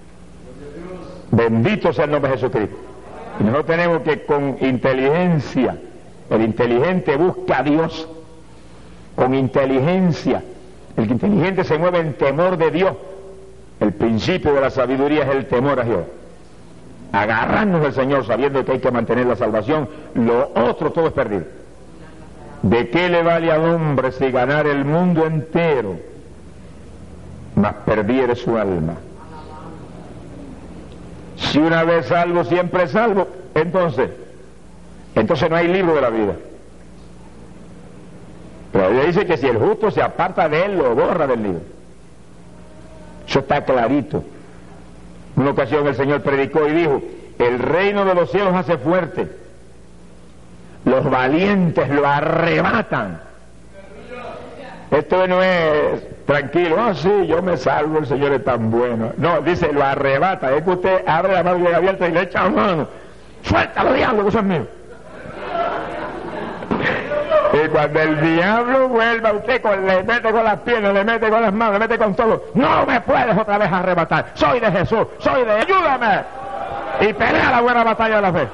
Bendito sea el nombre de Jesucristo. Y nosotros tenemos que con inteligencia, el inteligente busca a Dios con inteligencia. El inteligente se mueve en temor de Dios. El principio de la sabiduría es el temor a Dios. Agarrarnos del Señor sabiendo que hay que mantener la salvación. Lo otro todo es perdido. ¿De qué le vale al hombre si ganar el mundo entero, mas perdiere su alma? Si una vez salvo, siempre salvo, entonces, entonces no hay libro de la vida. Pero ella dice que si el justo se aparta de él, lo borra del libro. Eso está clarito. En una ocasión el Señor predicó y dijo, el reino de los cielos hace fuerte, los valientes lo arrebatan. Esto no es tranquilo, ah, sí, yo me salvo, el Señor es tan bueno. No, dice, lo arrebata. Es que usted abre la mano abierta y le echa la mano. Suéltalo, diablo, que eso es mío. Y cuando el diablo vuelva a usted, con, le mete con las piernas, le mete con las manos, le mete con todo. No me puedes otra vez arrebatar. Soy de Jesús, soy de... ¡Ayúdame! Y pelea la buena batalla de la fe.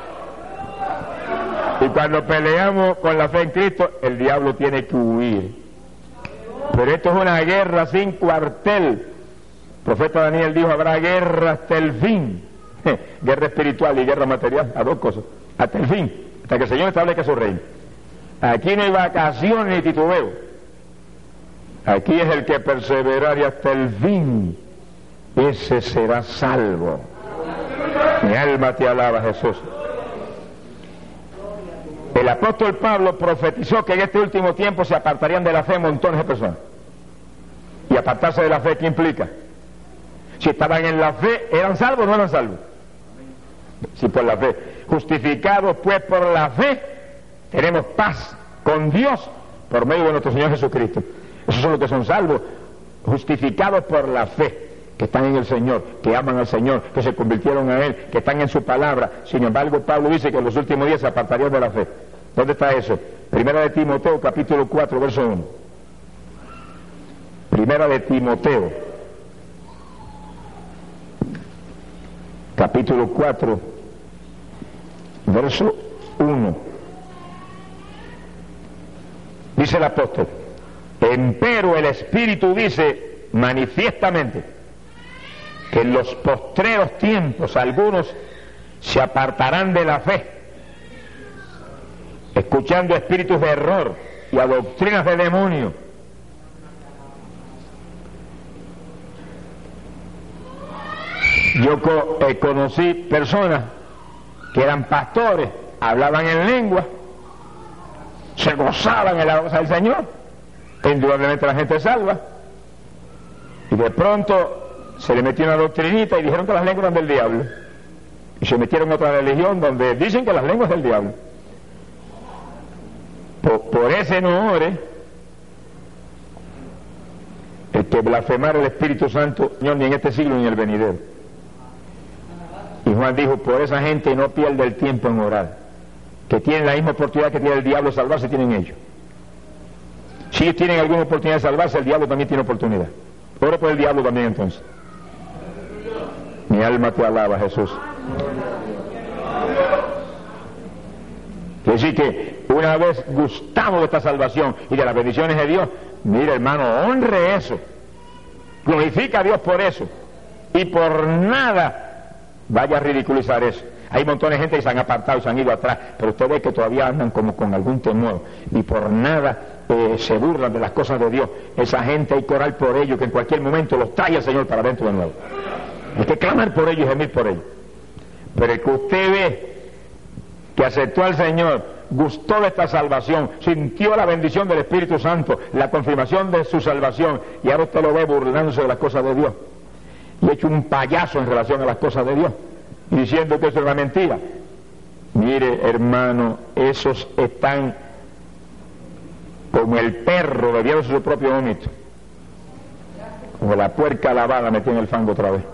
Y cuando peleamos con la fe en Cristo, el diablo tiene que huir. Pero esto es una guerra sin cuartel. El profeta Daniel dijo, habrá guerra hasta el fin. Guerra espiritual y guerra material, a dos cosas. Hasta el fin, hasta que el Señor establezca su reino. Aquí no hay vacaciones ni titubeo. Aquí es el que perseverar y hasta el fin, ese será salvo. Mi alma te alaba, Jesús. El apóstol Pablo profetizó que en este último tiempo se apartarían de la fe montones de personas. Y apartarse de la fe, ¿qué implica? Si estaban en la fe, ¿eran salvos o no eran salvos? Sí, por la fe. Justificados pues por la fe, tenemos paz con Dios por medio de nuestro Señor Jesucristo. Esos son los que son salvos, justificados por la fe, que están en el Señor, que aman al Señor, que se convirtieron a Él, que están en su palabra. Sin embargo, Pablo dice que en los últimos días se apartarían de la fe. ¿Dónde está eso? Primera de Timoteo, capítulo cuatro, verso uno. Primera de Timoteo, capítulo cuatro, verso uno. Dice el apóstol: empero el Espíritu dice manifiestamente que en los postreros tiempos algunos se apartarán de la fe, escuchando espíritus de error y a doctrinas de demonios. Yo co eh, conocí personas que eran pastores, hablaban en lengua, se gozaban en la cosa del Señor, indudablemente la gente salva, y de pronto se le metió una doctrinita y dijeron que las lenguas eran del diablo, y se metieron en otra religión donde dicen que las lenguas del diablo. Por, por ese no ore, el que blasfemara el Espíritu Santo, Señor, ni en este siglo ni en el venidero. Y Juan dijo: por esa gente no pierde el tiempo en orar, que tienen la misma oportunidad que tiene el diablo de salvarse, tienen ellos. Si ellos tienen alguna oportunidad de salvarse, el diablo también tiene oportunidad. Ora por el diablo también entonces. Mi alma te alaba, Jesús. Quiere decir que una vez gustamos de esta salvación y de las bendiciones de Dios, mire, hermano, honre eso, glorifica a Dios por eso, y por nada vaya a ridiculizar eso. Hay montones de gente que se han apartado y se han ido atrás, pero usted ve que todavía andan como con algún temor, y por nada eh, se burlan de las cosas de Dios. Esa gente hay que orar por ellos, que en cualquier momento los trae el Señor para adentro de nuevo. Hay que clamar por ellos y gemir por ellos. Pero el que usted ve que aceptó al Señor, gustó de esta salvación, sintió la bendición del Espíritu Santo, la confirmación de su salvación, y ahora usted lo ve burlándose de las cosas de Dios, y hecho un payaso en relación a las cosas de Dios, y diciendo que eso es una mentira. Mire, hermano, esos están como el perro bebiendo su propio vómito, como la puerca lavada metida en el fango otra vez.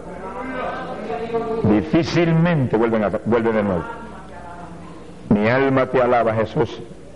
Difícilmente vuelven, a, vuelven de nuevo. Mi alma te alaba, Jesús.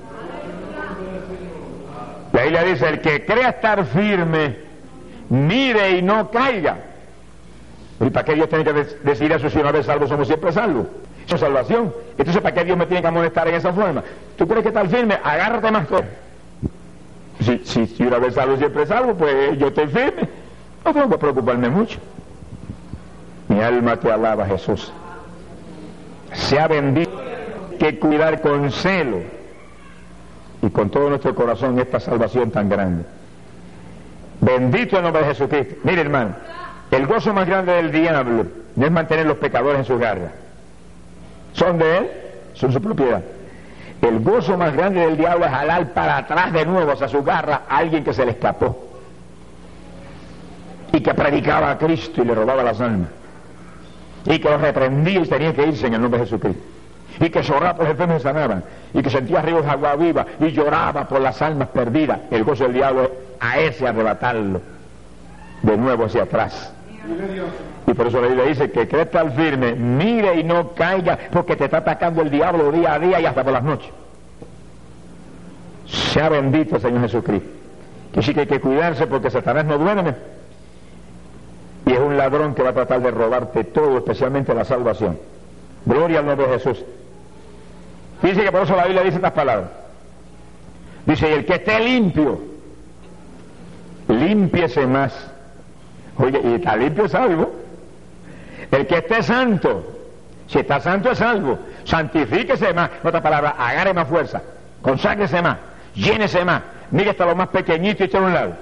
La Biblia dice: el que crea estar firme, mire y no caiga. ¿Y para qué Dios tiene que decir eso si una vez salvos somos siempre salvos? Eso es salvación. Entonces, ¿para qué Dios me tiene que amonestar en esa forma? ¿Tú crees que estar firme? Agárrate más cosas. Si, si, si una vez salvo siempre salvo, pues yo estoy firme. No tengo que preocuparme mucho. Mi alma te alaba, Jesús. Sea bendito. Que cuidar con celo y con todo nuestro corazón esta salvación tan grande. Bendito el nombre de Jesucristo. Mire, hermano, el gozo más grande del diablo no es mantener los pecadores en su garra. Son de él, son su propiedad. El gozo más grande del diablo es jalar para atrás de nuevo hacia su garra a alguien que se le escapó y que predicaba a Cristo y le robaba las almas, y que los reprendía y tenía que irse en el nombre de Jesucristo, y que lloraba por los enfermos y sanaban, y que sentía ríos de agua viva y lloraba por las almas perdidas. El gozo del diablo es a ese arrebatarlo de nuevo hacia atrás. Y por eso la Biblia dice que cree estar firme, mire y no caiga, porque te está atacando el diablo día a día y hasta por las noches. Sea bendito el Señor Jesucristo. Que sí que hay que cuidarse, porque Satanás no duerme y es un ladrón que va a tratar de robarte todo, especialmente la salvación. Gloria al nombre de Jesús. Dice que por eso la Biblia dice estas palabras. Dice: y el que esté limpio, límpiese más. Oye, y está limpio es salvo. El que esté santo, si está santo es salvo. Santifíquese más. En otras palabras, agarre más fuerza, conságrese más, llénese más, mire hasta lo más pequeñito y eche a un lado.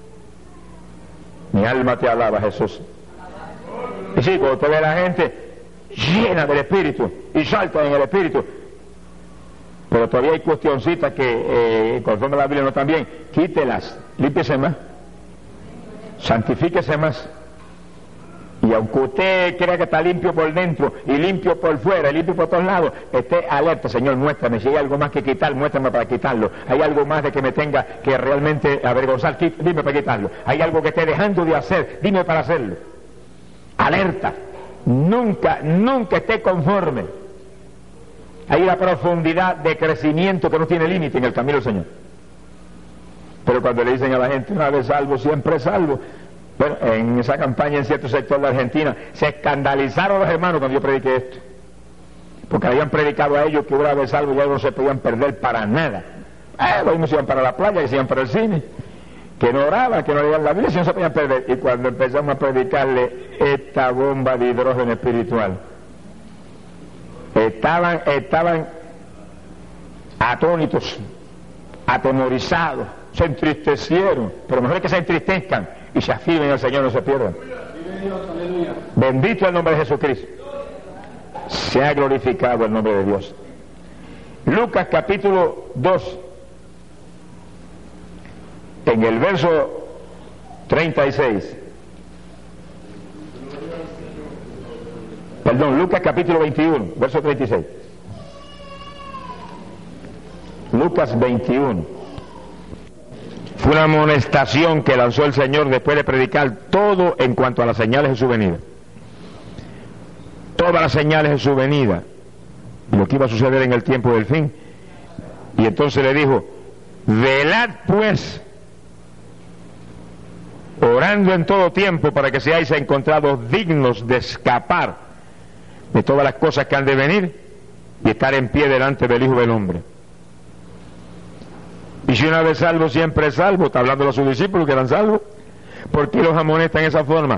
Mi alma te alaba, Jesús. Y sí, cuando usted ve a la gente llena del Espíritu y salta en el Espíritu, pero todavía hay cuestioncitas que, eh, conforme a la Biblia no están bien, quítelas, límpiese más, santifíquese más. Y aunque usted crea que está limpio por dentro y limpio por fuera y limpio por todos lados, esté alerta: Señor, muéstrame, si hay algo más que quitar, muéstrame para quitarlo. Hay algo más de que me tenga que realmente avergonzar, dime para quitarlo. Hay algo que esté dejando de hacer, dime para hacerlo. Alerta. Nunca, nunca esté conforme. Hay una profundidad de crecimiento que no tiene límite en el camino del Señor. Pero cuando le dicen a la gente: una vez salvo, siempre salvo, Bueno, en esa campaña en cierto sector de Argentina se escandalizaron los hermanos cuando yo prediqué esto, porque habían predicado a ellos que una vez algo ya no se podían perder para nada. Eh, los mismos iban para la playa, que se iban para el cine, que no oraban, que no leían la Biblia, si no se podían perder. Y cuando empezamos a predicarle esta bomba de hidrógeno espiritual, estaban, estaban atónitos, atemorizados, se entristecieron, pero mejor es que se entristezcan y se afirmen al Señor, no se pierdan. Bendito el nombre de Jesucristo. Se ha glorificado el nombre de Dios. Lucas capítulo dos, en el verso treinta y seis. Perdón, Lucas capítulo veintiuno, verso treinta y seis. Lucas veintiuno. Fue una amonestación que lanzó el Señor después de predicar todo en cuanto a las señales de su venida. Todas las señales de su venida, lo que iba a suceder en el tiempo del fin. Y entonces le dijo: velad pues, orando en todo tiempo, para que seáis encontrados dignos de escapar de todas las cosas que han de venir y estar en pie delante del Hijo del Hombre. Y si una vez salvo, siempre es salvo. Está hablando a sus discípulos que eran salvos. ¿Por qué los amonestan en esa forma?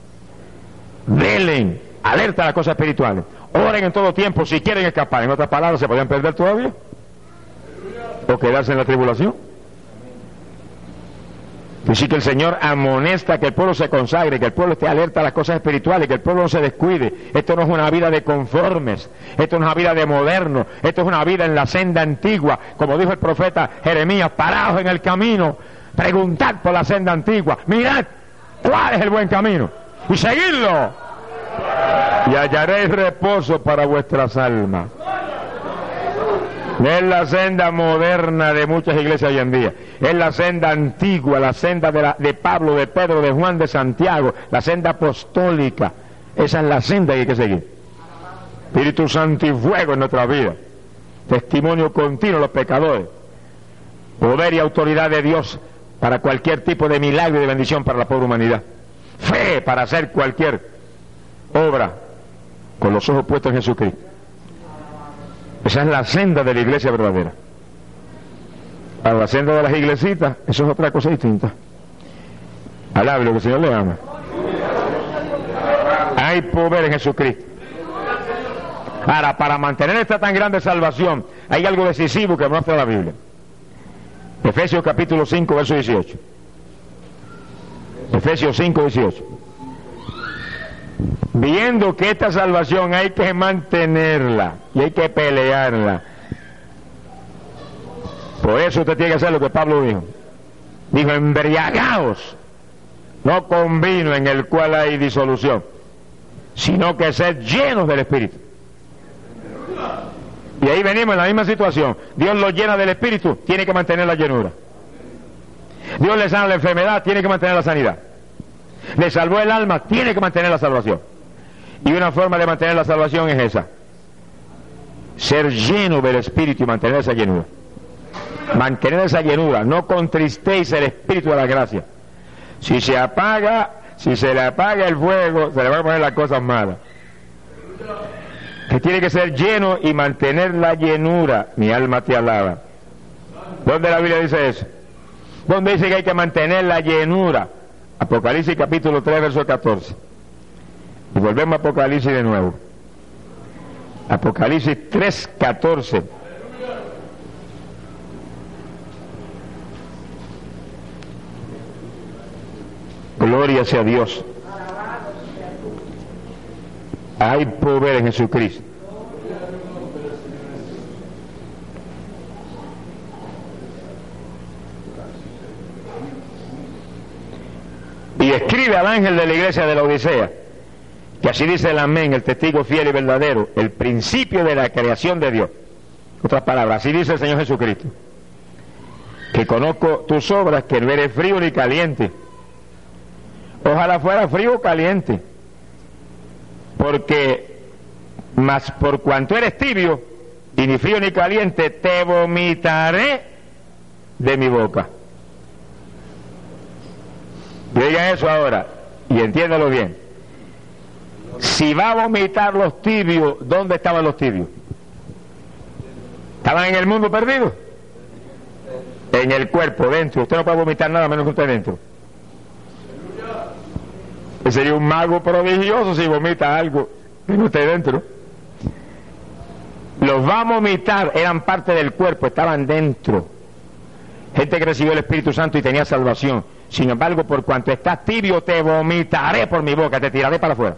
Velen, alerta a las cosas espirituales, oren en todo tiempo si quieren escapar. En otras palabras, ¿se podían perder todavía? ¿O quedarse en la tribulación? Así que el Señor amonesta que el pueblo se consagre, que el pueblo esté alerta a las cosas espirituales, que el pueblo no se descuide. Esto no es una vida de conformes, esto no es una vida de modernos, esto es una vida en la senda antigua, como dijo el profeta Jeremías: paraos en el camino, preguntad por la senda antigua, mirad cuál es el buen camino y seguidlo, y hallaréis reposo para vuestras almas. Es la senda moderna de muchas iglesias hoy en día, es la senda antigua, la senda de, la, de Pablo, de Pedro, de Juan, de Santiago, la senda apostólica. Esa es la senda que hay que seguir. Espíritu Santo y fuego en nuestra vida, testimonio continuo a los pecadores, poder y autoridad de Dios para cualquier tipo de milagro y de bendición para la pobre humanidad, fe para hacer cualquier obra con los ojos puestos en Jesucristo. Esa es la senda de la iglesia verdadera. A la senda de las iglesitas, eso es otra cosa distinta. Alabe lo que el Señor le ama. Hay poder en Jesucristo. Ahora, para mantener esta tan grande salvación, hay algo decisivo que muestra la Biblia. Efesios capítulo cinco, verso dieciocho. Efesios cinco, dieciocho. Viendo que esta salvación hay que mantenerla y hay que pelearla. Por eso usted tiene que hacer lo que Pablo dijo. Dijo: embriagaos, no con vino en el cual hay disolución, sino que ser llenos del Espíritu. Y ahí venimos en la misma situación. Dios lo llena del Espíritu, tiene que mantener la llenura. Dios le sana la enfermedad, tiene que mantener la sanidad. Le salvó el alma, tiene que mantener la salvación. Y una forma de mantener la salvación es esa: ser lleno del Espíritu y mantener esa llenura. Mantener esa llenura, no contristéis el Espíritu de la gracia. Si se apaga, si se le apaga el fuego, se le van a poner las cosas malas. Que tiene que ser lleno y mantener la llenura. Mi alma te alaba. ¿Dónde la Biblia dice eso? ¿Dónde dice que hay que mantener la llenura? Apocalipsis capítulo tres, verso catorce. Y volvemos a Apocalipsis de nuevo. Apocalipsis tres, catorce. Gloria sea a Dios. Hay poder en Jesucristo. Y escribe al ángel de la iglesia de la Odisea, que así dice el amén, el testigo fiel y verdadero, el principio de la creación de Dios. Otras palabras, así dice el Señor Jesucristo: que conozco tus obras, que no eres frío ni caliente. Ojalá fuera frío o caliente, porque mas por cuanto eres tibio y ni frío ni caliente, te vomitaré de mi boca. Y Y oiga eso ahora, y entiéndalo bien. Si va a vomitar los tibios, ¿dónde estaban los tibios? ¿Estaban en el mundo perdido? En el cuerpo, dentro. Usted no puede vomitar nada menos que usted dentro. Sería un mago prodigioso si vomita algo que no esté dentro. Los va a vomitar, eran parte del cuerpo, estaban dentro. Gente que recibió el Espíritu Santo y tenía salvación. Sin embargo, por cuanto estás tibio, te vomitaré por mi boca, te tiraré para afuera.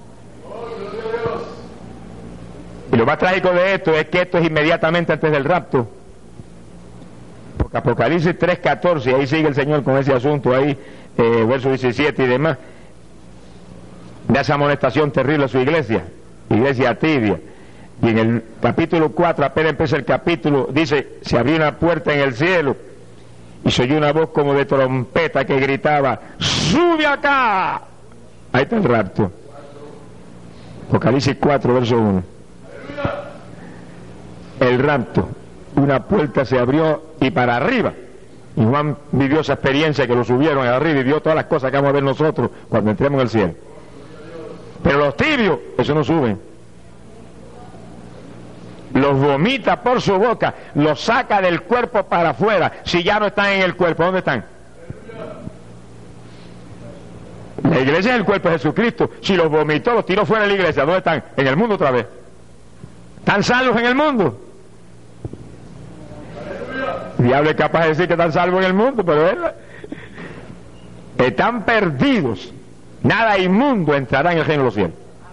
Y lo más trágico de esto es que esto es inmediatamente antes del rapto. Porque Apocalipsis tres catorce, ahí sigue el Señor con ese asunto, ahí, eh, verso diecisiete y demás, de esa amonestación terrible a su iglesia, iglesia tibia. Y en el capítulo cuatro, apenas empieza el capítulo, dice, se abrió una puerta en el cielo, y se oyó una voz como de trompeta que gritaba, ¡sube acá! Ahí está el rapto. Apocalipsis cuatro, verso uno. El rapto, una puerta se abrió y para arriba, y Juan vivió esa experiencia que lo subieron arriba y vio todas las cosas que vamos a ver nosotros cuando entremos en el cielo. Pero los tibios, eso no suben, los vomita por su boca, los saca del cuerpo para afuera. Si ya no están en el cuerpo, ¿dónde están? La iglesia es el cuerpo de Jesucristo. Si los vomitó, los tiró fuera de la iglesia, ¿dónde están? En el mundo otra vez. ¿Están salvos en el mundo? El diablo es capaz de decir que están salvos en el mundo, pero él, están perdidos. Nada inmundo entrará en el reino de los cielos.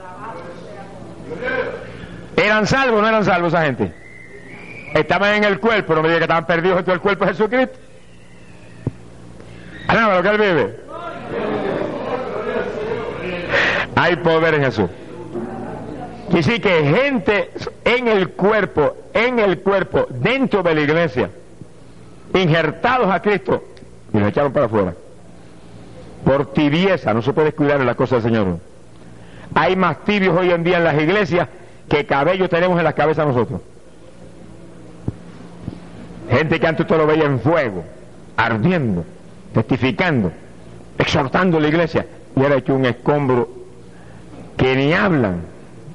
¿Eran salvos o no eran salvos esa gente? Estaban en el cuerpo, no me diga que estaban perdidos dentro del cuerpo de Jesucristo. Alaba lo que él vive. Hay poder en Jesús. Y sí que gente en el cuerpo, en el cuerpo, dentro de la iglesia, injertados a Cristo, y los echaron para afuera. Por tibieza, no se puede descuidar en las cosas del Señor. Hay más tibios hoy en día en las iglesias que cabello tenemos en las cabezas nosotros. Gente que antes todo lo veía en fuego, ardiendo, testificando, exhortando a la iglesia, y ahora ha hecho un escombro que ni hablan.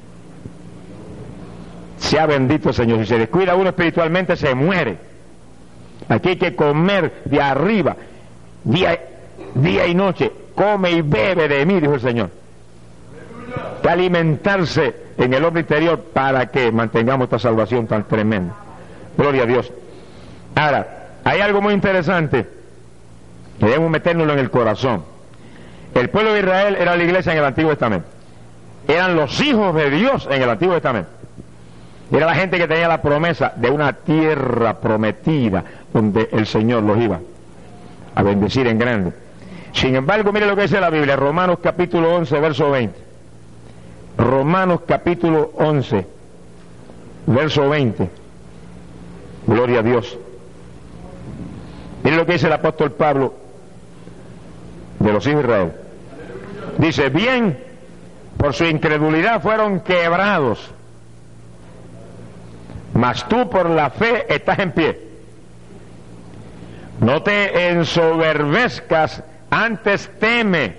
Sea bendito el Señor. Si se descuida uno espiritualmente, se muere. Aquí hay que comer de arriba, día, día y noche. Come y bebe de mí, dijo el Señor. Que alimentarse en el hombre interior para que mantengamos esta salvación tan tremenda. Gloria a Dios. Ahora, hay algo muy interesante que debemos metérnoslo en el corazón. El pueblo de Israel era la iglesia en el Antiguo Testamento. Eran los hijos de Dios en el Antiguo Testamento. Era la gente que tenía la promesa de una tierra prometida donde el Señor los iba a bendecir en grande. Sin embargo, mire lo que dice la Biblia, Romanos capítulo once, verso veinte. Romanos capítulo once, verso veinte. Gloria a Dios. Mire lo que dice el apóstol Pablo de los hijos de Israel. Dice, bien, por su incredulidad fueron quebrados, mas tú por la fe estás en pie. No te ensoberbezcas, antes teme.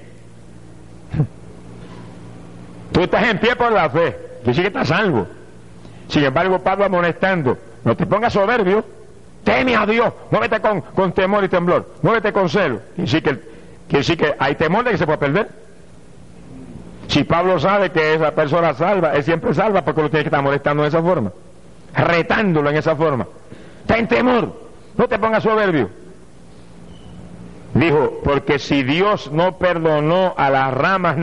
Tú estás en pie por la fe, tú sí que estás salvo. Sin embargo, Pablo amonestando, no te pongas soberbio, teme a Dios, muévete con, con temor y temblor, muévete con celo. Quiere decir que, quiere decir que hay temor de que se pueda perder. Si Pablo sabe que esa persona salva, es siempre salva, porque lo tiene que estar molestando de esa forma, retándolo en esa forma. Ten temor, no te pongas soberbio. Dijo, porque si Dios no perdonó a las ramas